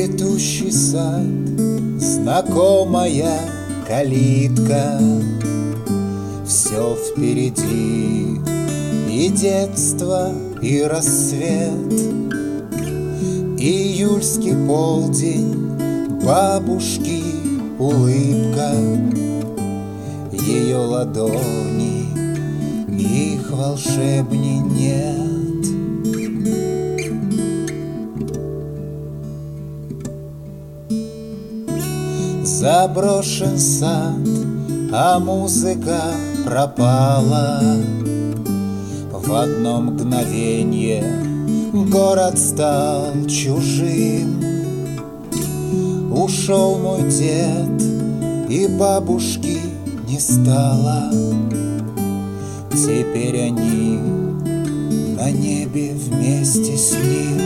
Цветущий сад, знакомая калитка, все впереди, и детство, и рассвет. Июльский полдень, бабушки улыбка, ее ладони, их волшебней нет. Заброшен сад, а музыка пропала. В одно мгновенье город стал чужим. Ушел мой дед, и бабушки не стало. Теперь они на небе вместе с ним.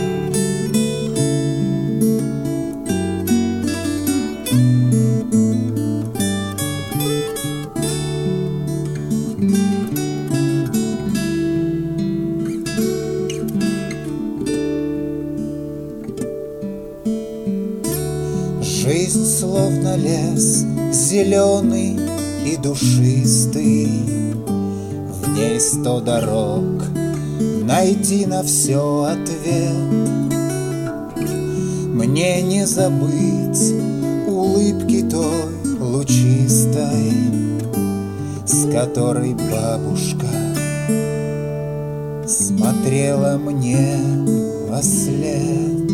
Жизнь словно лес, зеленый и душистый. В ней 100 дорог, найти на все ответ. Мне не забыть улыбки той лучистой, с которой бабушка смотрела мне вослед.